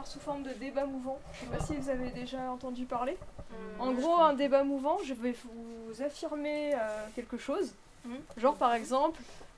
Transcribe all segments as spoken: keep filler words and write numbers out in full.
faire sous forme de débat mouvant. Je sais pas si vous avez déjà entendu parler. Mmh. En gros, un débat mouvant, je vais vous affirmer euh, quelque chose. Mmh. Genre, par exemple,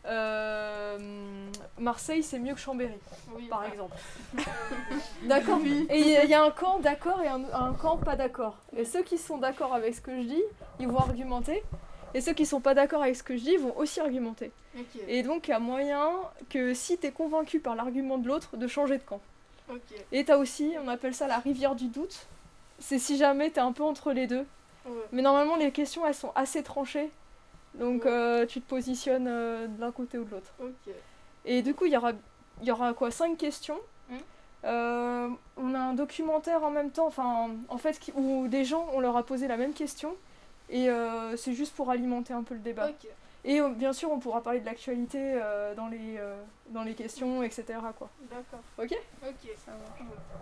euh, Marseille, c'est mieux que Chambéry. Oui, par ouais. exemple. D'accord. Oui. Et il y, y a un camp d'accord et un, un camp pas d'accord. Et ceux qui sont d'accord avec ce que je dis, ils vont argumenter. Et ceux qui sont pas d'accord avec ce que je dis vont aussi argumenter. Okay. Et donc, il y a moyen que si tu es convaincu par l'argument de l'autre, de changer de camp. Okay. Et tu as aussi, on appelle ça la rivière du doute. C'est si jamais tu es un peu entre les deux. Ouais. Mais normalement, les questions, elles sont assez tranchées. Donc, ouais. euh, tu te positionnes euh, de l'un côté ou de l'autre. Okay. Et du coup, il y aura, y aura quoi, cinq questions. Mmh. Euh, on a un documentaire en même temps, enfin, en fait, qui, où des gens, on leur a posé la même question. Et euh, c'est juste pour alimenter un peu le débat. Okay. Et euh, bien sûr, on pourra parler de l'actualité euh, dans, les, euh, dans les questions, et cetera. Quoi. D'accord. Ok ? Ok, ça marche.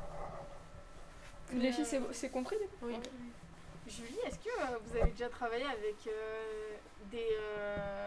Les euh... filles, c'est, c'est compris ? Oui. Okay. Julie, est-ce que euh, vous avez déjà travaillé avec euh, des, euh,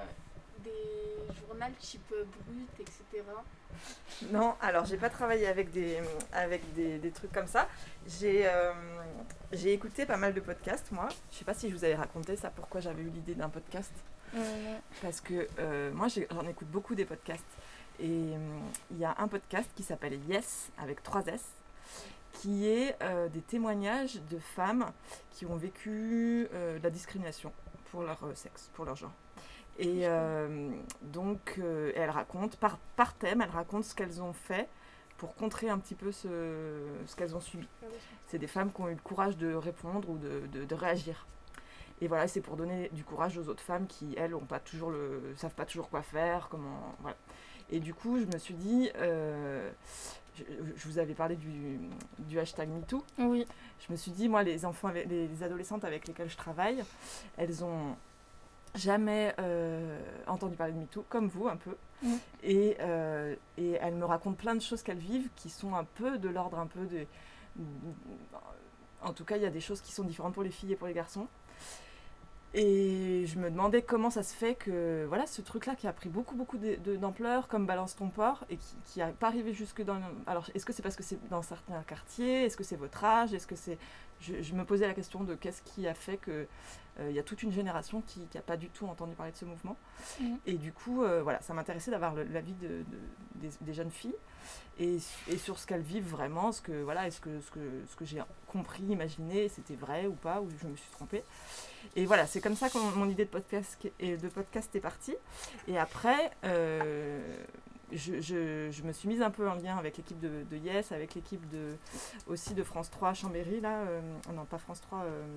des journaux type Brut, et cetera ? Non, alors j'ai pas travaillé avec des, avec des, des trucs comme ça. J'ai, euh, j'ai écouté pas mal de podcasts, moi. Je sais pas si je vous avais raconté ça, pourquoi j'avais eu l'idée d'un podcast. Euh... Parce que euh, moi, j'ai, j'en écoute beaucoup des podcasts. Et il euh, y a un podcast qui s'appelle Yes, avec trois S, qui est euh, des témoignages de femmes qui ont vécu euh, de la discrimination pour leur euh, sexe, pour leur genre. Et euh, donc, euh, elle raconte, par, par thème, elle raconte ce qu'elles ont fait pour contrer un petit peu ce, ce qu'elles ont subi. C'est des femmes qui ont eu le courage de répondre ou de, de, de réagir. Et voilà, c'est pour donner du courage aux autres femmes qui, elles, ne savent pas toujours quoi faire, comment... Voilà. Et du coup, je me suis dit... Euh, je, je vous avais parlé du, du hashtag MeToo. Oui. Je me suis dit, moi, les enfants, les, les adolescentes avec lesquelles je travaille, elles ont... jamais euh, entendu parler de MeToo, comme vous un peu, mmh. et, euh, et elle me raconte plein de choses qu'elles vivent qui sont un peu de l'ordre un peu de... En tout cas, il y a des choses qui sont différentes pour les filles et pour les garçons. Et je me demandais comment ça se fait que, voilà, ce truc-là qui a pris beaucoup, beaucoup de, de, d'ampleur, comme Balance ton port, et qui n'est pas arrivé jusque dans... Alors, est-ce que c'est parce que c'est dans certains quartiers ? Est-ce que c'est votre âge ? Est-ce que c'est... Je, je me posais la question de qu'est-ce qui a fait que... Il euh, y a toute une génération qui n'a pas du tout entendu parler de ce mouvement. Mmh. Et du coup, euh, voilà, ça m'intéressait d'avoir le, l'avis de, de, des, des jeunes filles et, et sur ce qu'elles vivent vraiment, ce que, voilà, est-ce que, ce, que, ce que j'ai compris, imaginé, c'était vrai ou pas, ou je me suis trompée. Et voilà, c'est comme ça que mon, mon idée de podcast, de podcast est partie. Et après, euh, je, je, je me suis mise un peu en lien avec l'équipe de, de Yes, avec l'équipe de, aussi de France trois Chambéry, là. Euh, non, pas France trois... Euh,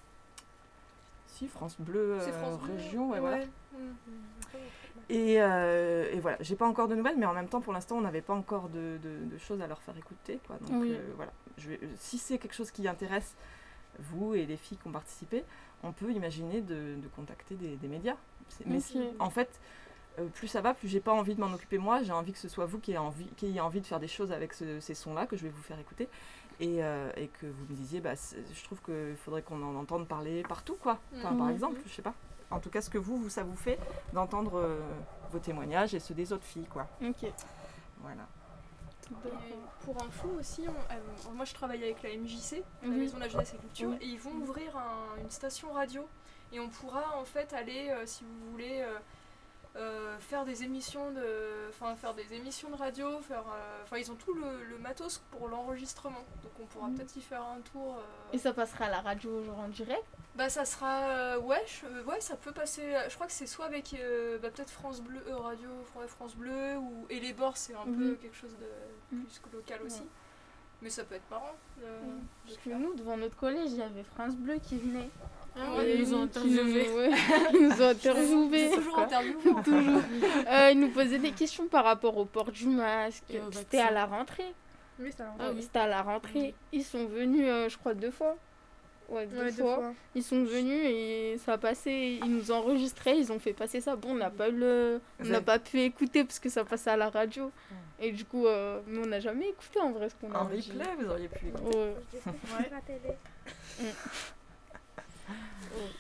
France Bleu, euh, France Région, Bleu. Ouais, ouais. Voilà. Mmh. Et, euh, et voilà, j'ai pas encore de nouvelles, mais en même temps, pour l'instant, on n'avait pas encore de, de, de choses à leur faire écouter, quoi. Donc oui. euh, voilà, je vais, si c'est quelque chose qui intéresse vous et les filles qui ont participé, on peut imaginer de, de contacter des, des médias. C'est, mais okay. En fait, euh, plus ça va, plus j'ai pas envie de m'en occuper moi, j'ai envie que ce soit vous qui ayez envie, qui ayez envie de faire des choses avec ce, ces sons-là que je vais vous faire écouter. Et, euh, et que vous me disiez, bah, je trouve qu'il faudrait qu'on en entende parler partout, quoi. Enfin, mmh. Par exemple, je sais pas. En tout cas, ce que vous, vous ça vous fait d'entendre euh, vos témoignages et ceux des autres filles, quoi. Ok. Voilà. Et pour info aussi, on, euh, moi je travaille avec la M J C, mmh. la Maison de la Jeunesse et Culture, mmh. et ils vont ouvrir un, une station radio. Et on pourra en fait aller, euh, si vous voulez... Euh, Euh, faire des émissions de enfin faire des émissions de radio faire enfin euh, ils ont tout le, le matos pour l'enregistrement, donc on pourra mmh. peut-être y faire un tour euh... Et ça passera à la radio genre en direct? Bah ça sera euh, ouais je, ouais ça peut passer, je crois que c'est soit avec euh, bah, peut-être France Bleu euh, radio France Bleu ou et les bords, c'est un mmh. peu quelque chose de plus mmh. local aussi, ouais. Mais ça peut être marrant de, mmh. de parce que nous devant notre collège il y avait France Bleu qui venait. Ah ouais, ils nous ont interviewés. Ouais. Ils nous ont interviewés. C'est toujours interviewé. Toujours. Euh, ils nous posaient des questions par rapport au port du masque. Et c'était à la rentrée. Oui, c'était à la rentrée. Ah, oui. C'était à la rentrée. Oui. Ils sont venus, euh, je crois, deux fois. Ouais, deux, ouais, fois. deux fois. Ils sont venus et ça a passé. Ils nous ont enregistré. Ils ont fait passer ça. Bon, on n'a pas eu le, on n'a pas pu écouter parce que ça passait à la radio. Ouais. Et du coup, euh, mais on n'a jamais écouté en vrai ce qu'on a. En replay, vous auriez pu écouter. Ouais. Ouais. La télé. Mm.